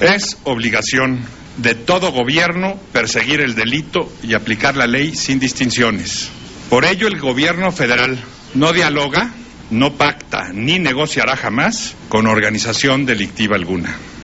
Es obligación de todo gobierno perseguir el delito y aplicar la ley sin distinciones. Por ello, el gobierno federal no dialoga, no pacta ni negociará jamás con organización delictiva alguna.